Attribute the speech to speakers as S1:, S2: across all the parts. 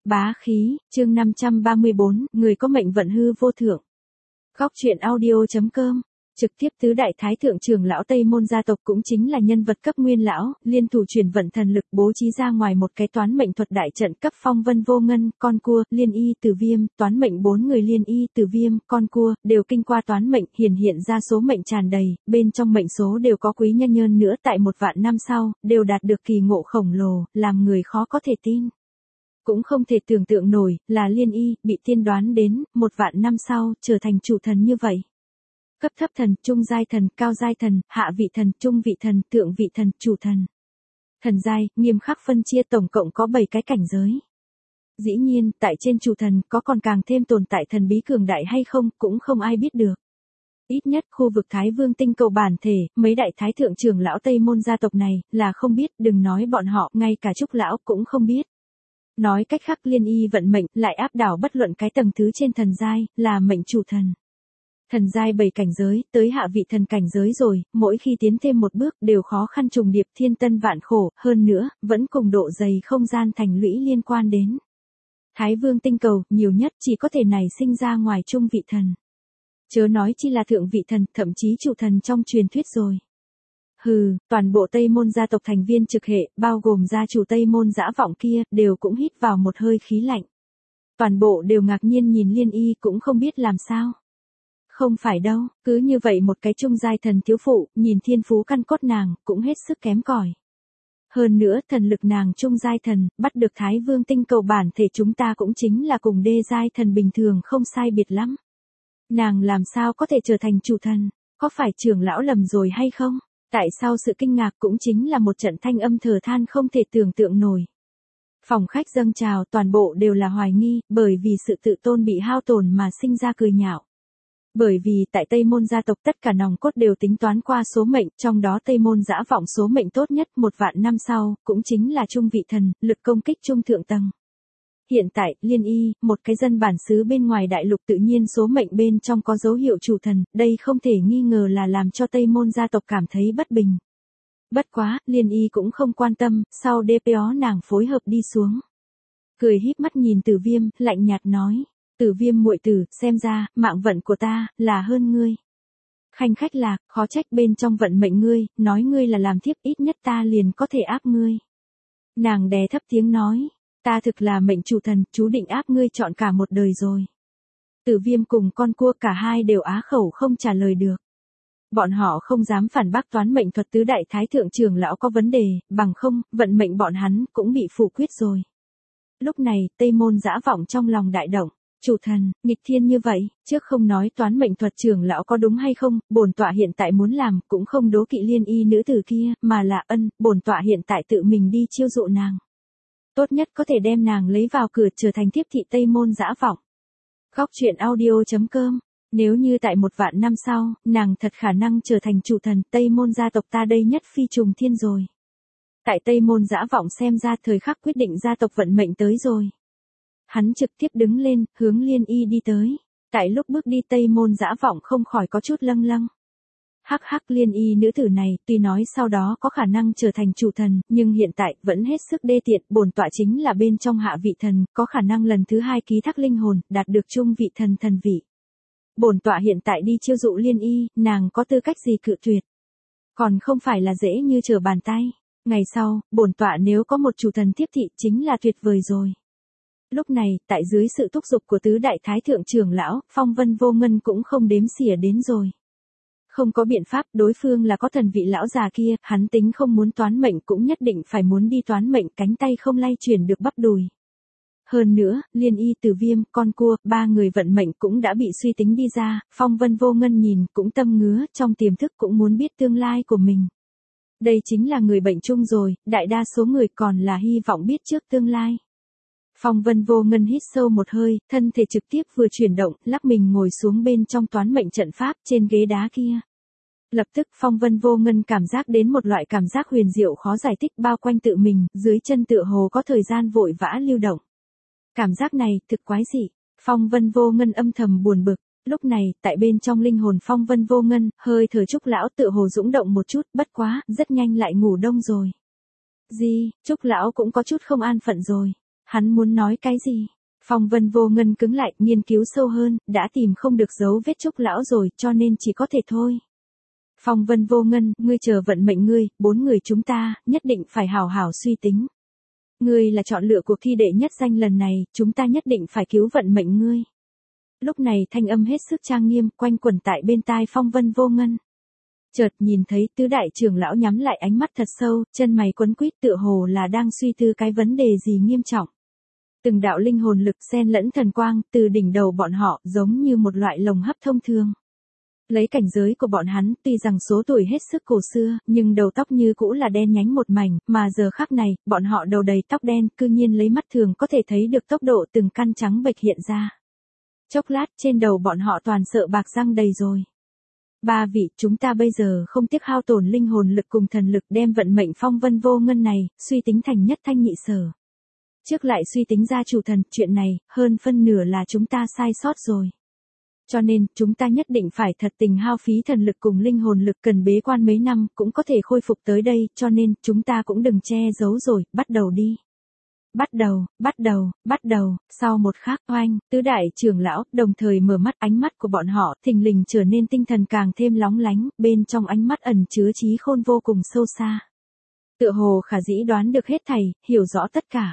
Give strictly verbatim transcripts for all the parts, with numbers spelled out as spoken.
S1: Bá khí, chương năm trăm ba mươi bốn, người có mệnh vận hư vô thượng. Góc truyện audio.com. Trực tiếp tứ đại thái thượng trưởng lão Tây Môn gia tộc cũng chính là nhân vật cấp nguyên lão, liên thủ chuyển vận thần lực bố trí ra ngoài một cái toán mệnh thuật đại trận cấp phong vân vô ngân, con cua, liên y tử viêm, toán mệnh bốn người liên y tử viêm, con cua, đều kinh qua toán mệnh, hiển hiện ra số mệnh tràn đầy, bên trong mệnh số đều có quý nhân nhân nữa tại một vạn năm sau, đều đạt được kỳ ngộ khổng lồ, làm người khó có thể tin. Cũng không thể tưởng tượng nổi, là liên y, bị tiên đoán đến, một vạn năm sau, trở thành chủ thần như vậy. Cấp thấp thần, trung giai thần, cao giai thần, hạ vị thần, trung vị thần, thượng vị thần, chủ thần. Thần giai, nghiêm khắc phân chia tổng cộng có bảy cái cảnh giới. Dĩ nhiên, tại trên chủ thần, có còn càng thêm tồn tại thần bí cường đại hay không, cũng không ai biết được. Ít nhất khu vực Thái Vương tinh cầu bản thể, mấy đại thái thượng trưởng lão Tây Môn gia tộc này, là không biết, đừng nói bọn họ, ngay cả Trúc lão cũng không biết. Nói cách khác liên y vận mệnh, lại áp đảo bất luận cái tầng thứ trên thần giai, là mệnh chủ thần. Thần giai bảy cảnh giới, tới hạ vị thần cảnh giới rồi, mỗi khi tiến thêm một bước đều khó khăn trùng điệp thiên tân vạn khổ, hơn nữa, vẫn cùng độ dày không gian thành lũy liên quan đến. Thái Vương tinh cầu, nhiều nhất chỉ có thể này sinh ra ngoài trung vị thần. Chớ nói chi là thượng vị thần, thậm chí chủ thần trong truyền thuyết rồi. Hừ, toàn bộ Tây Môn gia tộc thành viên trực hệ, bao gồm gia chủ Tây Môn Dã Vọng kia, đều cũng hít vào một hơi khí lạnh. Toàn bộ đều ngạc nhiên nhìn liên y cũng không biết làm sao. Không phải đâu, cứ như vậy một cái trung giai thần thiếu phụ, nhìn thiên phú căn cốt nàng, cũng hết sức kém cỏi. Hơn nữa, thần lực nàng trung giai thần, bắt được Thái Vương tinh cầu bản thể chúng ta cũng chính là cùng đê giai thần bình thường không sai biệt lắm. Nàng làm sao có thể trở thành chủ thần, có phải trưởng lão lầm rồi hay không? Tại sao sự kinh ngạc cũng chính là một trận thanh âm thở than không thể tưởng tượng nổi. Phòng khách dâng trào toàn bộ đều là hoài nghi, bởi vì sự tự tôn bị hao tổn mà sinh ra cười nhạo. Bởi vì tại Tây Môn gia tộc tất cả nòng cốt đều tính toán qua số mệnh, trong đó Tây Môn Dã Vọng số mệnh tốt nhất một vạn năm sau, cũng chính là trung vị thần, lực công kích trung thượng tầng. Hiện tại, liên y, một cái dân bản xứ bên ngoài đại lục tự nhiên số mệnh bên trong có dấu hiệu chủ thần, đây không thể nghi ngờ là làm cho Tây Môn gia tộc cảm thấy bất bình. Bất quá, liên y cũng không quan tâm, sau đê pê ó nàng phối hợp đi xuống. Cười híp mắt nhìn Tử Viêm, lạnh nhạt nói, Tử Viêm muội tử, xem ra, mạng vận của ta, là hơn ngươi. Khanh khách lạc, khó trách bên trong vận mệnh ngươi, nói ngươi là làm thiếp ít nhất ta liền có thể áp ngươi. Nàng đè thấp tiếng nói. Ta thực là mệnh chủ thần, chú định áp ngươi chọn cả một đời rồi. Tử Viêm cùng con cua cả hai đều á khẩu không trả lời được. Bọn họ không dám phản bác toán mệnh thuật tứ đại thái thượng trưởng lão có vấn đề, bằng không, vận mệnh bọn hắn cũng bị phủ quyết rồi. Lúc này, Tây Môn Dã Vọng trong lòng đại động, chủ thần, nghịch thiên như vậy, trước không nói toán mệnh thuật trưởng lão có đúng hay không, bổn tọa hiện tại muốn làm, cũng không đố kỵ liên y nữ tử kia, mà là ân, bổn tọa hiện tại tự mình đi chiêu dụ nàng. Tốt nhất có thể đem nàng lấy vào cửa trở thành tiếp thị Tây Môn Dã Vọng. Góc truyện audio.com. Nếu như tại một vạn năm sau, nàng thật khả năng trở thành chủ thần Tây Môn gia tộc ta đây nhất phi trùng thiên rồi. Tại Tây Môn Dã Vọng xem ra thời khắc quyết định gia tộc vận mệnh tới rồi. Hắn trực tiếp đứng lên, hướng liên y đi tới. Tại lúc bước đi Tây Môn Dã Vọng không khỏi có chút lâng lâng. Hắc hắc liên y nữ tử này, tuy nói sau đó có khả năng trở thành chủ thần, nhưng hiện tại vẫn hết sức đê tiện, bổn tọa chính là bên trong hạ vị thần, có khả năng lần thứ hai ký thác linh hồn, đạt được trung vị thần thần vị. Bổn tọa hiện tại đi chiêu dụ liên y, nàng có tư cách gì cự tuyệt? Còn không phải là dễ như trở bàn tay. Ngày sau, bổn tọa nếu có một chủ thần tiếp thị chính là tuyệt vời rồi. Lúc này, tại dưới sự thúc giục của tứ đại thái thượng trưởng lão, Phong Vân Vô Ngân cũng không đếm xỉa đến rồi. Không có biện pháp, đối phương là có thần vị lão già kia, hắn tính không muốn toán mệnh cũng nhất định phải muốn đi toán mệnh, cánh tay không lay chuyển được bắp đùi. Hơn nữa, liên y Tử Viêm, con cua, ba người vận mệnh cũng đã bị suy tính đi ra, Phong Vân Vô Ngân nhìn cũng tâm ngứa, trong tiềm thức cũng muốn biết tương lai của mình. Đây chính là người bệnh chung rồi, đại đa số người còn là hy vọng biết trước tương lai. Phong Vân Vô Ngân hít sâu một hơi, thân thể trực tiếp vừa chuyển động, lắc mình ngồi xuống bên trong toán mệnh trận pháp trên ghế đá kia. Lập tức Phong Vân Vô Ngân cảm giác đến một loại cảm giác huyền diệu khó giải thích bao quanh tự mình, dưới chân tựa hồ có thời gian vội vã lưu động. Cảm giác này thực quái dị, Phong Vân Vô Ngân âm thầm buồn bực. Lúc này, tại bên trong linh hồn Phong Vân Vô Ngân, hơi thở Trúc lão tựa hồ dũng động một chút, bất quá, rất nhanh lại ngủ đông rồi. Gì, Trúc lão cũng có chút không an phận rồi. Hắn muốn nói cái gì? Phong Vân Vô Ngân cứng lại, nghiên cứu sâu hơn, đã tìm không được dấu vết Trúc lão rồi, cho nên chỉ có thể thôi. Phong Vân Vô Ngân, ngươi chờ vận mệnh ngươi, bốn người chúng ta, nhất định phải hảo hảo suy tính. Ngươi là chọn lựa cuộc thi đệ nhất danh lần này, chúng ta nhất định phải cứu vận mệnh ngươi. Lúc này thanh âm hết sức trang nghiêm, quanh quẩn tại bên tai Phong Vân Vô Ngân. Chợt nhìn thấy tứ đại trưởng lão nhắm lại ánh mắt thật sâu, chân mày quấn quýt tựa hồ là đang suy tư cái vấn đề gì nghiêm trọng. Từng đạo linh hồn lực xen lẫn thần quang, từ đỉnh đầu bọn họ giống như một loại lồng hấp thông thường. Lấy cảnh giới của bọn hắn, tuy rằng số tuổi hết sức cổ xưa, nhưng đầu tóc như cũ là đen nhánh một mảnh, mà giờ khắc này, bọn họ đầu đầy tóc đen, cư nhiên lấy mắt thường có thể thấy được tốc độ từng căn trắng bệch hiện ra. Chốc lát, trên đầu bọn họ toàn sợ bạc răng đầy rồi. Ba vị, chúng ta bây giờ không tiếc hao tổn linh hồn lực cùng thần lực đem vận mệnh Phong Vân Vô Ngân này, suy tính thành nhất thanh nhị sở. Trước lại suy tính ra chủ thần, chuyện này, hơn phân nửa là chúng ta sai sót rồi. Cho nên, chúng ta nhất định phải thật tình hao phí thần lực cùng linh hồn lực, cần bế quan mấy năm, cũng có thể khôi phục tới đây, cho nên, chúng ta cũng đừng che giấu rồi, bắt đầu đi. Bắt đầu, bắt đầu, bắt đầu, sau một khắc oanh, tứ đại trưởng lão, đồng thời mở mắt, ánh mắt của bọn họ, thình lình trở nên tinh thần càng thêm lóng lánh, bên trong ánh mắt ẩn chứa trí khôn vô cùng sâu xa. Tựa hồ khả dĩ đoán được hết thảy, hiểu rõ tất cả.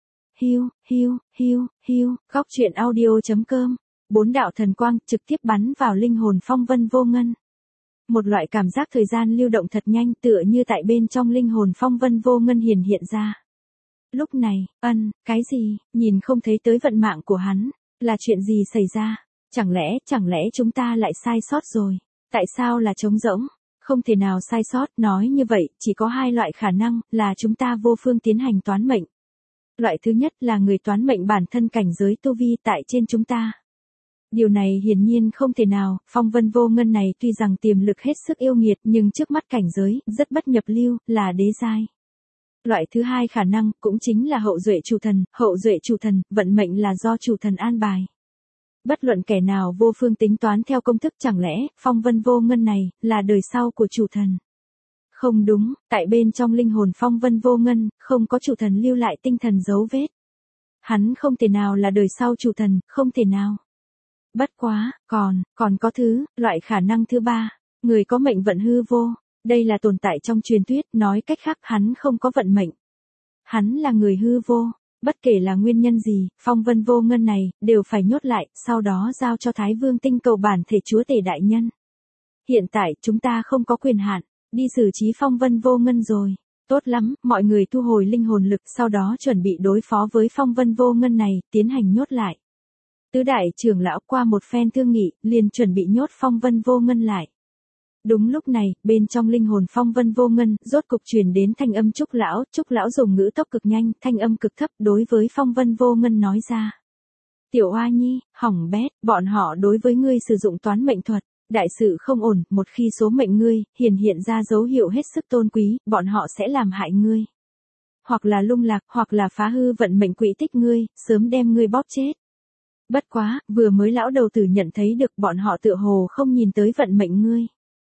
S1: Hiu, hiu, hiu, hiu, góc truyện audio.com. Bốn đạo thần quang trực tiếp bắn vào linh hồn Phong Vân Vô Ngân. Một loại cảm giác thời gian lưu động thật nhanh, tựa như tại bên trong linh hồn Phong Vân Vô Ngân hiển hiện ra. Lúc này, ân, cái gì, nhìn không thấy tới vận mạng của hắn, là chuyện gì xảy ra? Chẳng lẽ, chẳng lẽ chúng ta lại sai sót rồi? Tại sao là trống rỗng? Không thể nào sai sót, nói như vậy, chỉ có hai loại khả năng, là chúng ta vô phương tiến hành toán mệnh. Loại thứ nhất là người toán mệnh bản thân cảnh giới tu vi tại trên chúng ta. Điều này hiển nhiên không thể nào, Phong Vân Vô Ngân này tuy rằng tiềm lực hết sức yêu nghiệt nhưng trước mắt cảnh giới, rất bất nhập lưu, là đế giai. Loại thứ hai khả năng, cũng chính là hậu duệ chủ thần, hậu duệ chủ thần, vận mệnh là do chủ thần an bài. Bất luận kẻ nào vô phương tính toán theo công thức, chẳng lẽ, Phong Vân Vô Ngân này, là đời sau của chủ thần. Không đúng, tại bên trong linh hồn Phong Vân Vô Ngân, không có chủ thần lưu lại tinh thần dấu vết. Hắn không thể nào là đời sau chủ thần, không thể nào. Bất quá, còn, còn có thứ, loại khả năng thứ ba, người có mệnh vận hư vô, đây là tồn tại trong truyền thuyết, nói cách khác hắn không có vận mệnh. Hắn là người hư vô, bất kể là nguyên nhân gì, Phong Vân Vô Ngân này, đều phải nhốt lại, sau đó giao cho Thái Vương Tinh Cầu bản thể chúa tể đại nhân. Hiện tại, chúng ta không có quyền hạn, đi xử trí Phong Vân Vô Ngân rồi. Tốt lắm, mọi người thu hồi linh hồn lực, sau đó chuẩn bị đối phó với Phong Vân Vô Ngân này, tiến hành nhốt lại. Tứ đại trưởng lão qua một phen thương nghị, liền chuẩn bị nhốt Phong Vân Vô Ngân lại. Đúng lúc này, bên trong linh hồn Phong Vân Vô Ngân, rốt cục truyền đến thanh âm Trúc lão, Trúc lão dùng ngữ tốc cực nhanh, thanh âm cực thấp, đối với Phong Vân Vô Ngân nói ra. Tiểu Oa Nhi, hỏng bét, bọn họ đối với ngươi sử dụng toán mệnh thuật, đại sự không ổn, một khi số mệnh ngươi, hiển hiện ra dấu hiệu hết sức tôn quý, bọn họ sẽ làm hại ngươi. Hoặc là lung lạc, hoặc là phá hư vận mệnh quỹ tích ngươi, sớm đem ngươi bóp chết. Bất quá, vừa mới lão đầu tử nhận thấy được bọn họ tựa hồ không nhìn tới vận mệnh ngươi.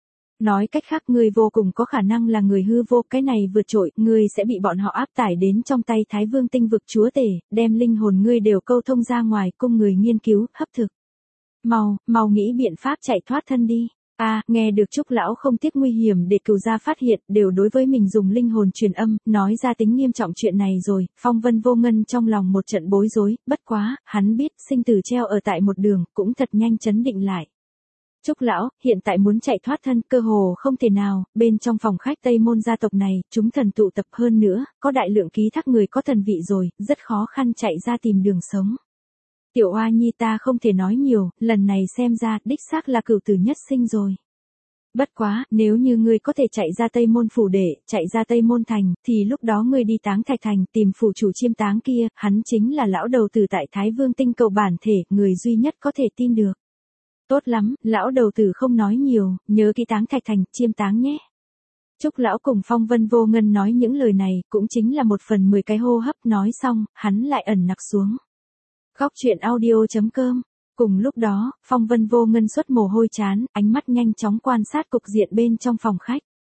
S1: Nói cách khác ngươi vô cùng có khả năng là người hư vô, cái này vượt trội, ngươi sẽ bị bọn họ áp tải đến trong tay Thái Vương Tinh vực chúa tể, đem linh hồn ngươi đều câu thông ra ngoài cung người nghiên cứu, hấp thực. Mau, mau nghĩ biện pháp chạy thoát thân đi. A, à, nghe được Trúc lão không tiếc nguy hiểm để cửu gia phát hiện, đều đối với mình dùng linh hồn truyền âm, nói ra tính nghiêm trọng chuyện này rồi, Phong Vân Vô Ngân trong lòng một trận bối rối, bất quá, hắn biết sinh tử treo ở tại một đường, cũng thật nhanh chấn định lại. Trúc lão, hiện tại muốn chạy thoát thân, cơ hồ không thể nào, bên trong phòng khách Tây Môn gia tộc này, chúng thần tụ tập hơn nữa, có đại lượng ký thác người có thần vị rồi, rất khó khăn chạy ra tìm đường sống. Tiểu Oa Nhi ta không thể nói nhiều, lần này xem ra, đích xác là cửu tử nhất sinh rồi. Bất quá, nếu như ngươi có thể chạy ra Tây Môn phủ đệ, chạy ra Tây Môn thành, thì lúc đó ngươi đi Táng Thạch thành, tìm phủ chủ Chiêm Táng kia, hắn chính là lão đầu tử tại Thái Vương Tinh Cầu bản thể, người duy nhất có thể tin được. Tốt lắm, lão đầu tử không nói nhiều, nhớ kỹ Táng Thạch thành, Chiêm Táng nhé. Trúc lão cùng Phong Vân Vô Ngân nói những lời này, cũng chính là một phần mười cái hô hấp, nói xong, hắn lại ẩn nặc xuống. Góc truyện audio.com. Cùng lúc đó, Phong Vân Vô Ngân xuất mồ hôi chán, ánh mắt nhanh chóng quan sát cục diện bên trong phòng khách.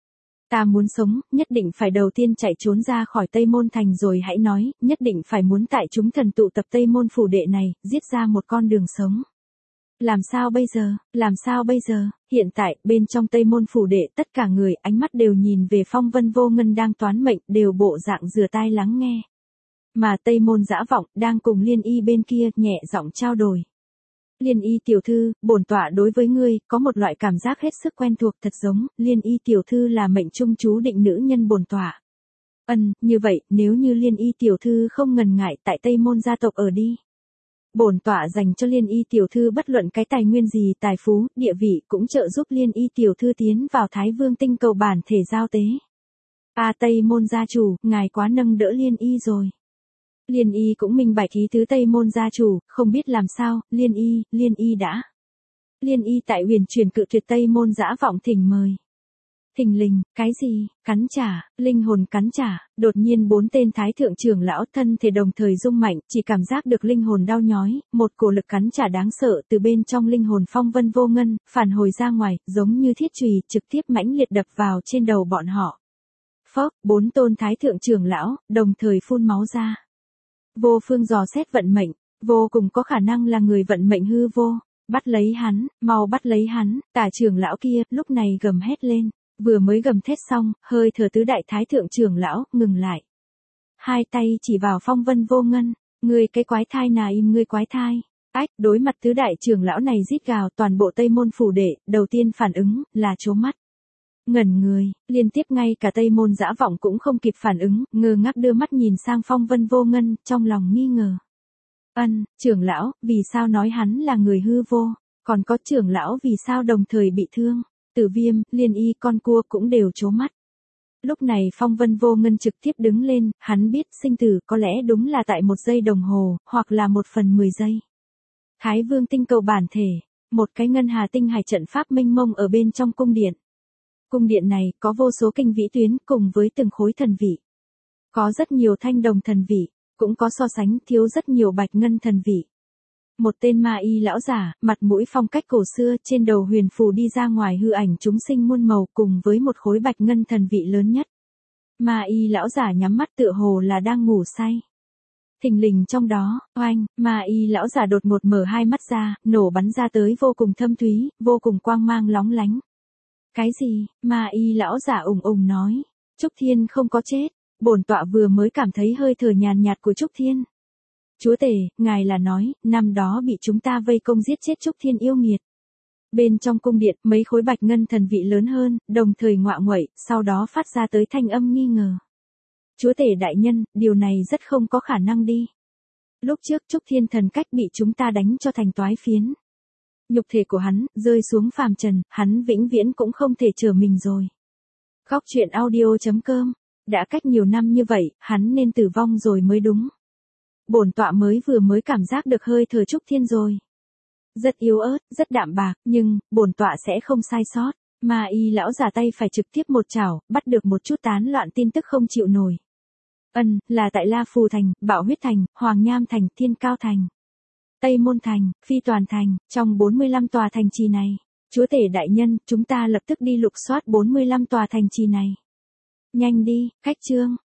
S1: Ta muốn sống, nhất định phải đầu tiên chạy trốn ra khỏi Tây Môn Thành rồi hãy nói, nhất định phải muốn tại chúng thần tụ tập Tây Môn phủ đệ này, giết ra một con đường sống. Làm sao bây giờ, làm sao bây giờ, hiện tại, bên trong Tây Môn phủ đệ, tất cả người, ánh mắt đều nhìn về Phong Vân Vô Ngân đang toán mệnh, đều bộ dạng rửa tai lắng nghe. Mà Tây Môn Dã Vọng, đang cùng Liên Y bên kia, nhẹ giọng trao đổi. Liên Y tiểu thư, bổn tọa đối với ngươi, có một loại cảm giác hết sức quen thuộc thật giống, Liên Y tiểu thư là mệnh trung chú định nữ nhân bổn tọa. Ân, như vậy, nếu như Liên Y tiểu thư không ngần ngại tại Tây Môn gia tộc ở đi. Bổn tọa dành cho Liên Y tiểu thư bất luận cái tài nguyên gì, tài phú, địa vị cũng trợ giúp Liên Y tiểu thư tiến vào Thái Vương tinh cầu bản thể giao tế. A Tây Môn gia chủ, ngài quá nâng đỡ Liên Y rồi. Liên Y cũng minh bạch ý tứ Tây Môn gia chủ, không biết làm sao, Liên Y, Liên Y đã. Liên Y tại huyền truyền cự tuyệt Tây Môn Dã Vọng thỉnh mời. Thình lình, cái gì, cắn trả, linh hồn cắn trả, đột nhiên bốn tên thái thượng trưởng lão thân thể đồng thời rung mạnh, chỉ cảm giác được linh hồn đau nhói, một cổ lực cắn trả đáng sợ từ bên trong linh hồn Phong Vân Vô Ngân, phản hồi ra ngoài, giống như thiết chùy, trực tiếp mãnh liệt đập vào trên đầu bọn họ. Phốc, bốn tôn thái thượng trưởng lão, đồng thời phun máu ra. Vô Phương dò xét vận mệnh, vô cùng có khả năng là người vận mệnh hư vô, bắt lấy hắn, mau bắt lấy hắn, tả trưởng lão kia, lúc này gầm hét lên. Vừa mới gầm thét xong, hơi thở tứ đại thái thượng trưởng lão, ngừng lại. Hai tay chỉ vào Phong Vân Vô Ngân, ngươi cái quái thai nào im ngươi quái thai. Ách, đối mặt tứ đại trưởng lão này rít gào toàn bộ Tây Môn phủ đệ, đầu tiên phản ứng, là trố mắt. Ngẩn người, liên tiếp ngay cả Tây Môn Dã Vọng cũng không kịp phản ứng, ngơ ngác đưa mắt nhìn sang Phong Vân Vô Ngân, trong lòng nghi ngờ. Ân, trưởng lão, vì sao nói hắn là người hư vô, còn có trưởng lão vì sao đồng thời bị thương. Tử Viêm, Liên Y con cua cũng đều trố mắt. Lúc này Phong Vân Vô Ngân trực tiếp đứng lên, hắn biết sinh tử có lẽ đúng là tại một giây đồng hồ, hoặc là một phần mười giây. Thái Vương tinh cầu bản thể, một cái ngân hà tinh hải trận pháp mênh mông ở bên trong cung điện. Cung điện này có vô số kinh vĩ tuyến cùng với từng khối thần vị. Có rất nhiều thanh đồng thần vị, cũng có so sánh thiếu rất nhiều bạch ngân thần vị. Một tên ma y lão giả, mặt mũi phong cách cổ xưa, trên đầu huyền phù đi ra ngoài hư ảnh chúng sinh muôn màu cùng với một khối bạch ngân thần vị lớn nhất. Ma y lão giả nhắm mắt tựa hồ là đang ngủ say. Thình lình trong đó, oanh, ma y lão giả đột ngột mở hai mắt ra, nổ bắn ra tới vô cùng thâm thúy, vô cùng quang mang lóng lánh. Cái gì, ma y lão giả ùng ùng nói, Trúc Thiên không có chết, bổn tọa vừa mới cảm thấy hơi thở nhàn nhạt của Trúc Thiên. Chúa tể, ngài là nói, năm đó bị chúng ta vây công giết chết Trúc Thiên yêu nghiệt. Bên trong cung điện, mấy khối bạch ngân thần vị lớn hơn, đồng thời ngọa nguậy, sau đó phát ra tới thanh âm nghi ngờ. Chúa tể đại nhân, điều này rất không có khả năng đi. Lúc trước Trúc Thiên thần cách bị chúng ta đánh cho thành toái phiến. Nhục thể của hắn, rơi xuống phàm trần, hắn vĩnh viễn cũng không thể trở mình rồi. Góc truyện audio chấm com, đã cách nhiều năm như vậy, hắn nên tử vong rồi mới đúng. Bổn tọa mới vừa mới cảm giác được hơi thở Trúc Thiên rồi. Rất yếu ớt, rất đạm bạc, nhưng, bổn tọa sẽ không sai sót. Ma y lão giả tay phải trực tiếp một chảo, bắt được một chút tán loạn tin tức không chịu nổi. Ân, là tại La Phù Thành, Bạo Huyết Thành, Hoàng Nham Thành, Thiên Cao Thành, Tây Môn Thành, Phi Toàn Thành, trong bốn mươi lăm tòa thành trì này. Chúa tể đại nhân, chúng ta lập tức đi lục soát bốn mươi lăm tòa thành trì này. Nhanh đi, khách trương.